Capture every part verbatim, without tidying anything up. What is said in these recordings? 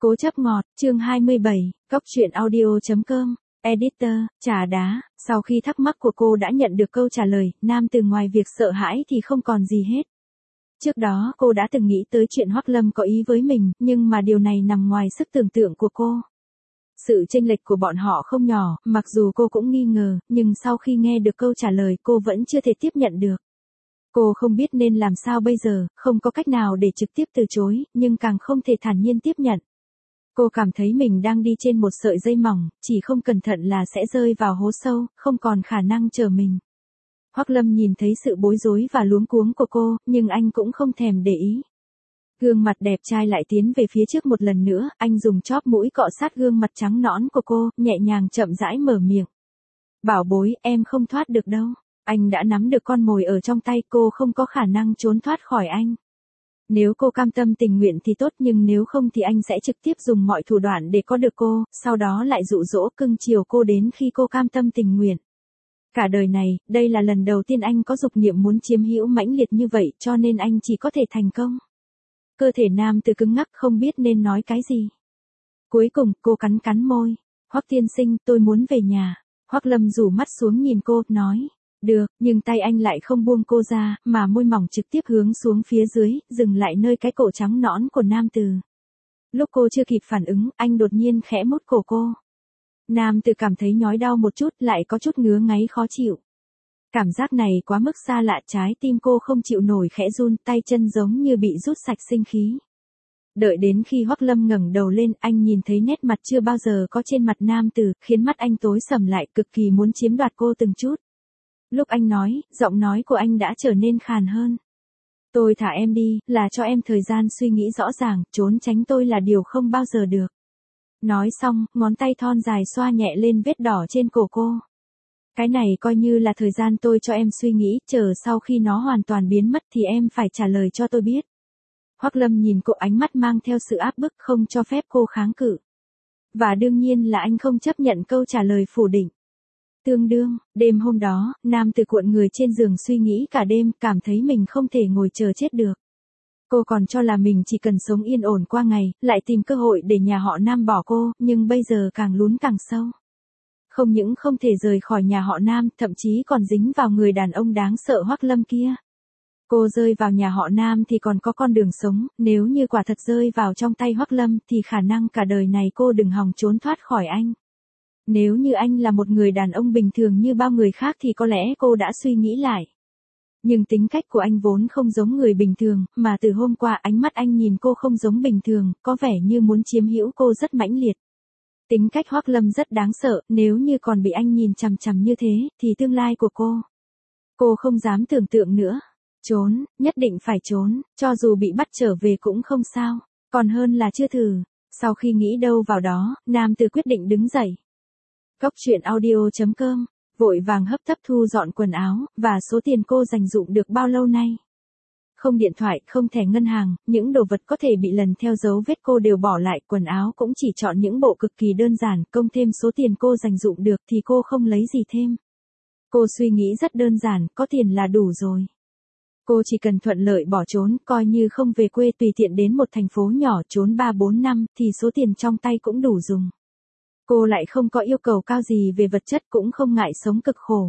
Cố chấp ngọt, chương hai mươi bảy, Cóc truyện audio.com, Editor, trà đá. Sau khi thắc mắc của cô đã nhận được câu trả lời, nam từ ngoài việc sợ hãi thì không còn gì hết. Trước đó cô đã từng nghĩ tới chuyện Hoắc Lâm có ý với mình, nhưng mà điều này nằm ngoài sức tưởng tượng của cô. Sự chênh lệch của bọn họ không nhỏ, mặc dù cô cũng nghi ngờ, nhưng sau khi nghe được câu trả lời cô vẫn chưa thể tiếp nhận được. Cô không biết nên làm sao bây giờ, không có cách nào để trực tiếp từ chối, nhưng càng không thể thản nhiên tiếp nhận. Cô cảm thấy mình đang đi trên một sợi dây mỏng, chỉ không cẩn thận là sẽ rơi vào hố sâu, không còn khả năng chờ mình. Hoắc Lâm nhìn thấy sự bối rối và luống cuống của cô, nhưng anh cũng không thèm để ý. Gương mặt đẹp trai lại tiến về phía trước một lần nữa, anh dùng chóp mũi cọ sát gương mặt trắng nõn của cô, nhẹ nhàng chậm rãi mở miệng. Bảo bối, em không thoát được đâu. Anh đã nắm được con mồi ở trong tay, cô không có khả năng trốn thoát khỏi anh. Nếu cô cam tâm tình nguyện thì tốt, nhưng nếu không thì anh sẽ trực tiếp dùng mọi thủ đoạn để có được cô, sau đó lại dụ dỗ cưng chiều cô đến khi cô cam tâm tình nguyện. Cả đời này, đây là lần đầu tiên anh có dục niệm muốn chiếm hữu mãnh liệt như vậy, cho nên anh chỉ có thể thành công. Cơ thể nam từ cứng ngắc không biết nên nói cái gì. Cuối cùng, cô cắn cắn môi. Hoắc tiên sinh, tôi muốn về nhà. Hoắc Lâm rủ mắt xuống nhìn cô, nói. Được, nhưng tay anh lại không buông cô ra, mà môi mỏng trực tiếp hướng xuống phía dưới, dừng lại nơi cái cổ trắng nõn của nam từ. Lúc cô chưa kịp phản ứng, anh đột nhiên khẽ mút cổ cô. Nam từ cảm thấy nhói đau một chút, lại có chút ngứa ngáy khó chịu. Cảm giác này quá mức xa lạ, trái tim cô không chịu nổi khẽ run, tay chân giống như bị rút sạch sinh khí. Đợi đến khi Hoắc Lâm ngẩng đầu lên, anh nhìn thấy nét mặt chưa bao giờ có trên mặt nam từ, khiến mắt anh tối sầm lại, cực kỳ muốn chiếm đoạt cô từng chút. Lúc anh nói, giọng nói của anh đã trở nên khàn hơn. Tôi thả em đi, là cho em thời gian suy nghĩ rõ ràng, trốn tránh tôi là điều không bao giờ được. Nói xong, ngón tay thon dài xoa nhẹ lên vết đỏ trên cổ cô. Cái này coi như là thời gian tôi cho em suy nghĩ, chờ sau khi nó hoàn toàn biến mất thì em phải trả lời cho tôi biết. Hoắc Lâm nhìn cô, ánh mắt mang theo sự áp bức, không cho phép cô kháng cự. Và đương nhiên là anh không chấp nhận câu trả lời phủ định. Tương đương, đêm hôm đó, nam từ cuộn người trên giường suy nghĩ cả đêm, cảm thấy mình không thể ngồi chờ chết được. Cô còn cho là mình chỉ cần sống yên ổn qua ngày, lại tìm cơ hội để nhà họ Nam bỏ cô, nhưng bây giờ càng lún càng sâu. Không những không thể rời khỏi nhà họ Nam, thậm chí còn dính vào người đàn ông đáng sợ Hoắc Lâm kia. Cô rơi vào nhà họ Nam thì còn có con đường sống, nếu như quả thật rơi vào trong tay Hoắc Lâm thì khả năng cả đời này cô đừng hòng trốn thoát khỏi anh. Nếu như anh là một người đàn ông bình thường như bao người khác thì có lẽ cô đã suy nghĩ lại. Nhưng tính cách của anh vốn không giống người bình thường, mà từ hôm qua ánh mắt anh nhìn cô không giống bình thường, có vẻ như muốn chiếm hữu cô rất mãnh liệt. Tính cách Hoắc Lâm rất đáng sợ, nếu như còn bị anh nhìn chằm chằm như thế, thì tương lai của cô. Cô không dám tưởng tượng nữa. Trốn, nhất định phải trốn, cho dù bị bắt trở về cũng không sao, còn hơn là chưa thử. Sau khi nghĩ đâu vào đó, nam từ quyết định đứng dậy. Cóc truyện audio.com, vội vàng hấp tấp thu dọn quần áo, và số tiền cô dành dụm được bao lâu nay. Không điện thoại, không thẻ ngân hàng, những đồ vật có thể bị lần theo dấu vết cô đều bỏ lại, quần áo cũng chỉ chọn những bộ cực kỳ đơn giản, công thêm số tiền cô dành dụm được thì cô không lấy gì thêm. Cô suy nghĩ rất đơn giản, có tiền là đủ rồi. Cô chỉ cần thuận lợi bỏ trốn, coi như không về quê, tùy tiện đến một thành phố nhỏ trốn ba bốn năm, thì số tiền trong tay cũng đủ dùng. Cô lại không có yêu cầu cao gì về vật chất, cũng không ngại sống cực khổ.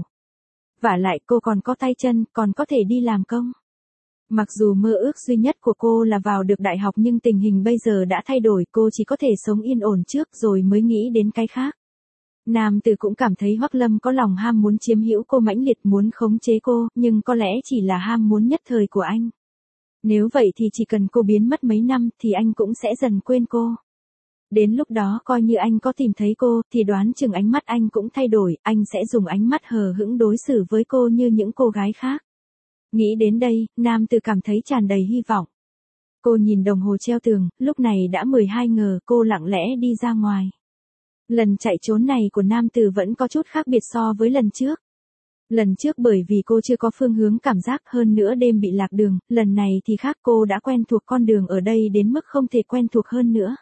Vả lại cô còn có tay chân, còn có thể đi làm công. Mặc dù mơ ước duy nhất của cô là vào được đại học, nhưng tình hình bây giờ đã thay đổi, cô chỉ có thể sống yên ổn trước rồi mới nghĩ đến cái khác. Nam từ cũng cảm thấy Hoắc Lâm có lòng ham muốn chiếm hữu cô mãnh liệt, muốn khống chế cô, nhưng có lẽ chỉ là ham muốn nhất thời của anh. Nếu vậy thì chỉ cần cô biến mất mấy năm thì anh cũng sẽ dần quên cô. Đến lúc đó coi như anh có tìm thấy cô, thì đoán chừng ánh mắt anh cũng thay đổi, anh sẽ dùng ánh mắt hờ hững đối xử với cô như những cô gái khác. Nghĩ đến đây, nam từ cảm thấy tràn đầy hy vọng. Cô nhìn đồng hồ treo tường, lúc này đã mười hai giờ, cô lặng lẽ đi ra ngoài. Lần chạy trốn này của nam từ vẫn có chút khác biệt so với lần trước. Lần trước bởi vì cô chưa có phương hướng cảm giác, hơn nữa đêm bị lạc đường, lần này thì khác, cô đã quen thuộc con đường ở đây đến mức không thể quen thuộc hơn nữa.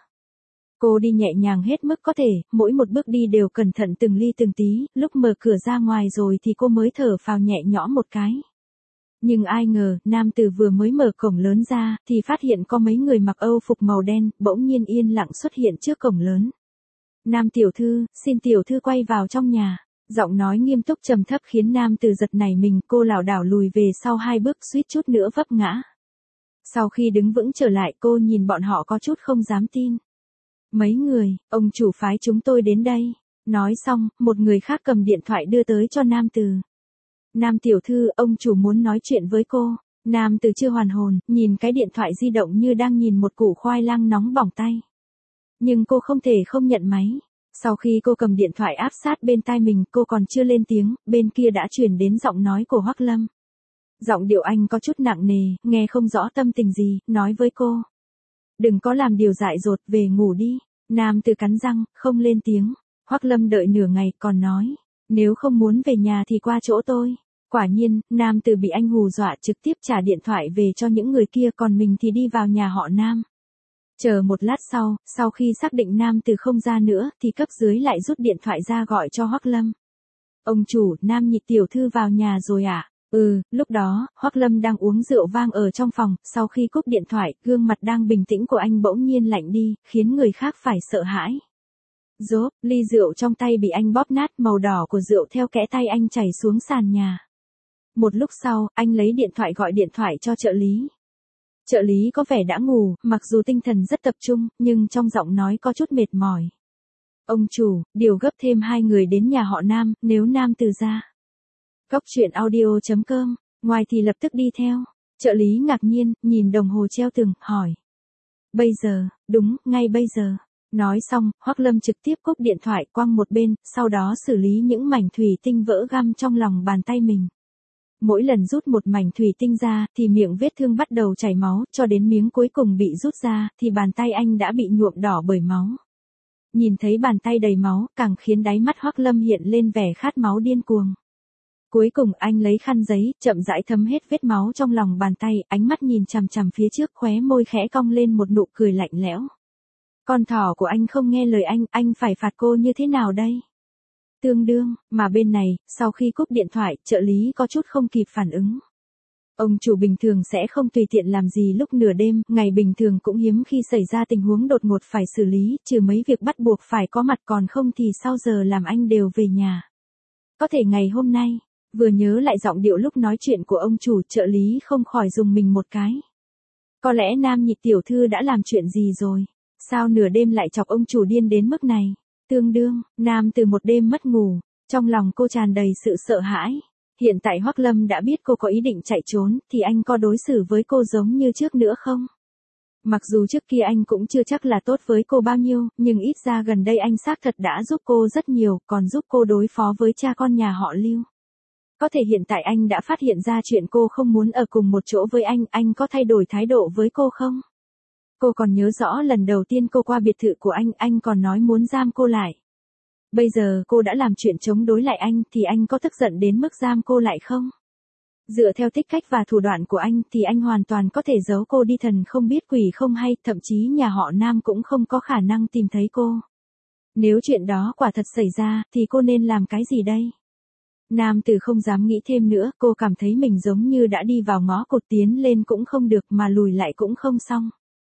Cô đi nhẹ nhàng hết mức có thể, mỗi một bước đi đều cẩn thận từng ly từng tí, lúc mở cửa ra ngoài rồi thì cô mới thở phào nhẹ nhõm một cái. Nhưng ai ngờ, nam tử vừa mới mở cổng lớn ra, thì phát hiện có mấy người mặc âu phục màu đen, bỗng nhiên yên lặng xuất hiện trước cổng lớn. Nam tiểu thư, xin tiểu thư quay vào trong nhà. Giọng nói nghiêm túc trầm thấp khiến nam tử giật nảy mình, cô lảo đảo lùi về sau hai bước suýt chút nữa vấp ngã. Sau khi đứng vững trở lại cô nhìn bọn họ có chút không dám tin. Mấy người, ông chủ phái chúng tôi đến đây. Nói xong, một người khác cầm điện thoại đưa tới cho nam tử. Nam tiểu thư, ông chủ muốn nói chuyện với cô. Nam tử chưa hoàn hồn, nhìn cái điện thoại di động như đang nhìn một củ khoai lang nóng bỏng tay. Nhưng cô không thể không nhận máy. Sau khi cô cầm điện thoại áp sát bên tai mình, cô còn chưa lên tiếng, bên kia đã truyền đến giọng nói của Hoắc Lâm. Giọng điệu anh có chút nặng nề, nghe không rõ tâm tình gì, nói với cô. Đừng có làm điều dại dột, về ngủ đi. Nam tử cắn răng, không lên tiếng. Hoắc Lâm đợi nửa ngày, còn nói. Nếu không muốn về nhà thì qua chỗ tôi. Quả nhiên, nam tử bị anh hù dọa trực tiếp trả điện thoại về cho những người kia, còn mình thì đi vào nhà họ Nam. Chờ một lát sau, sau khi xác định nam tử không ra nữa, thì cấp dưới lại rút điện thoại ra gọi cho Hoắc Lâm. Ông chủ, Nam Nhị tiểu thư vào nhà rồi ạ. À? Ừ, lúc đó, Hoắc Lâm đang uống rượu vang ở trong phòng, sau khi cúp điện thoại, gương mặt đang bình tĩnh của anh bỗng nhiên lạnh đi, khiến người khác phải sợ hãi. Rốp, ly rượu trong tay bị anh bóp nát, màu đỏ của rượu theo kẽ tay anh chảy xuống sàn nhà. Một lúc sau, anh lấy điện thoại gọi điện thoại cho trợ lý. Trợ lý có vẻ đã ngủ, mặc dù tinh thần rất tập trung, nhưng trong giọng nói có chút mệt mỏi. Ông chủ, điều gấp thêm hai người đến nhà họ Nam, nếu Nam từ ra. Góc chuyện audio chấm com, ngoài thì lập tức đi theo. Trợ lý ngạc nhiên, nhìn đồng hồ treo tường, hỏi. Bây giờ, đúng, ngay bây giờ. Nói xong, Hoắc Lâm trực tiếp cúp điện thoại quăng một bên, sau đó xử lý những mảnh thủy tinh vỡ găm trong lòng bàn tay mình. Mỗi lần rút một mảnh thủy tinh ra, thì miệng vết thương bắt đầu chảy máu, cho đến miếng cuối cùng bị rút ra, thì bàn tay anh đã bị nhuộm đỏ bởi máu. Nhìn thấy bàn tay đầy máu, càng khiến đáy mắt Hoắc Lâm hiện lên vẻ khát máu điên cuồng. Cuối cùng anh lấy khăn giấy, chậm rãi thấm hết vết máu trong lòng bàn tay, ánh mắt nhìn chằm chằm phía trước, khóe môi khẽ cong lên một nụ cười lạnh lẽo. Con thỏ của anh không nghe lời anh, anh phải phạt cô như thế nào đây? Tương đương, mà bên này, sau khi cúp điện thoại, trợ lý có chút không kịp phản ứng. Ông chủ bình thường sẽ không tùy tiện làm gì lúc nửa đêm, ngày bình thường cũng hiếm khi xảy ra tình huống đột ngột phải xử lý, trừ mấy việc bắt buộc phải có mặt, còn không thì sau giờ làm anh đều về nhà. Có thể ngày hôm nay, vừa nhớ lại giọng điệu lúc nói chuyện của ông chủ, trợ lý không khỏi dùng mình một cái. Có lẽ Nam Nhị tiểu thư đã làm chuyện gì rồi? Sao nửa đêm lại chọc ông chủ điên đến mức này? Tương đương, Nam từ một đêm mất ngủ, trong lòng cô tràn đầy sự sợ hãi. Hiện tại Hoắc Lâm đã biết cô có ý định chạy trốn, thì anh có đối xử với cô giống như trước nữa không? Mặc dù trước kia anh cũng chưa chắc là tốt với cô bao nhiêu, nhưng ít ra gần đây anh xác thật đã giúp cô rất nhiều, còn giúp cô đối phó với cha con nhà họ Lưu. Có thể hiện tại anh đã phát hiện ra chuyện cô không muốn ở cùng một chỗ với anh, anh có thay đổi thái độ với cô không? Cô còn nhớ rõ lần đầu tiên cô qua biệt thự của anh, anh còn nói muốn giam cô lại. Bây giờ cô đã làm chuyện chống đối lại anh, thì anh có tức giận đến mức giam cô lại không? Dựa theo tích cách và thủ đoạn của anh, thì anh hoàn toàn có thể giấu cô đi thần không biết quỷ không hay, thậm chí nhà họ Nam cũng không có khả năng tìm thấy cô. Nếu chuyện đó quả thật xảy ra, thì cô nên làm cái gì đây? Nam tử không dám nghĩ thêm nữa, cô cảm thấy mình giống như đã đi vào ngõ cụt, tiến lên cũng không được mà lùi lại cũng không xong.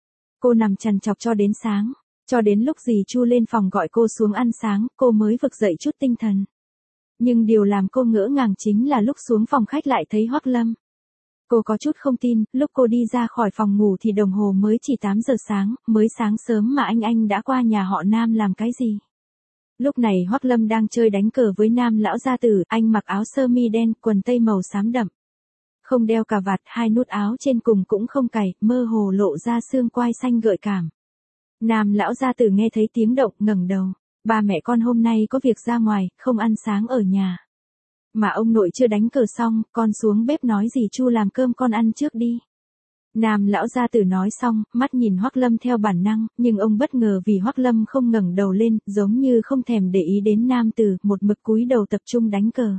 Cô nằm trằn trọc cho đến sáng, cho đến lúc dì Chu lên phòng gọi cô xuống ăn sáng, cô mới vực dậy chút tinh thần. Nhưng điều làm cô ngỡ ngàng chính là lúc xuống phòng khách lại thấy Hoắc Lâm. Cô có chút không tin, lúc cô đi ra khỏi phòng ngủ thì đồng hồ mới chỉ tám giờ sáng, mới sáng sớm mà anh anh đã qua nhà họ Nam làm cái gì? Lúc này Hoắc Lâm đang chơi đánh cờ với Nam lão gia tử, anh mặc áo sơ mi đen, quần tây màu xám đậm. Không đeo cà vạt, hai nút áo trên cùng cũng không cài, mơ hồ lộ ra xương quai xanh gợi cảm. Nam lão gia tử nghe thấy tiếng động, ngẩng đầu. Ba mẹ con hôm nay có việc ra ngoài, không ăn sáng ở nhà. Mà ông nội chưa đánh cờ xong, con xuống bếp nói dì Chu làm cơm con ăn trước đi. Nam lão gia tử nói xong, mắt nhìn Hoắc Lâm theo bản năng, nhưng ông bất ngờ vì Hoắc Lâm không ngẩng đầu lên, giống như không thèm để ý đến nam tử, một mực cúi đầu tập trung đánh cờ.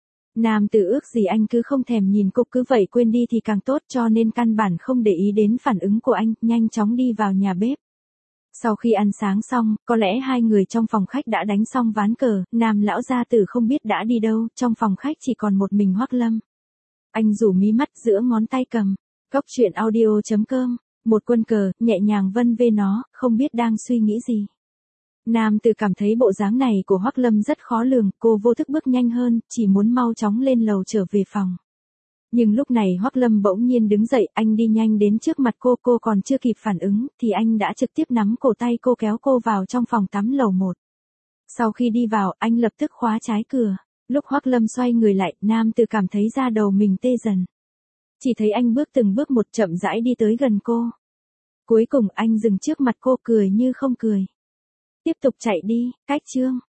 Nam tử ước gì anh cứ không thèm nhìn cô, cứ vậy quên đi thì càng tốt, cho nên căn bản không để ý đến phản ứng của anh, nhanh chóng đi vào nhà bếp. Sau khi ăn sáng xong, có lẽ hai người trong phòng khách đã đánh xong ván cờ, Nam lão gia tử không biết đã đi đâu, trong phòng khách chỉ còn một mình Hoắc Lâm. Anh rủ mí mắt giữa ngón tay cầm. Góc chuyện audio chấm com. Một quân cờ, nhẹ nhàng vân vê nó, không biết đang suy nghĩ gì. Nam Từ cảm thấy bộ dáng này của Hoắc Lâm rất khó lường, cô vô thức bước nhanh hơn, chỉ muốn mau chóng lên lầu trở về phòng. Nhưng lúc này Hoắc Lâm bỗng nhiên đứng dậy, anh đi nhanh đến trước mặt cô, cô còn chưa kịp phản ứng, thì anh đã trực tiếp nắm cổ tay cô kéo cô vào trong phòng tắm lầu một. Sau khi đi vào, anh lập tức khóa trái cửa. Lúc Hoắc Lâm xoay người lại, Nam Từ cảm thấy da đầu mình tê dần. Chỉ thấy anh bước từng bước một chậm rãi đi tới gần cô. Cuối cùng anh dừng trước mặt cô cười như không cười. Tiếp tục chạy đi, cách chương.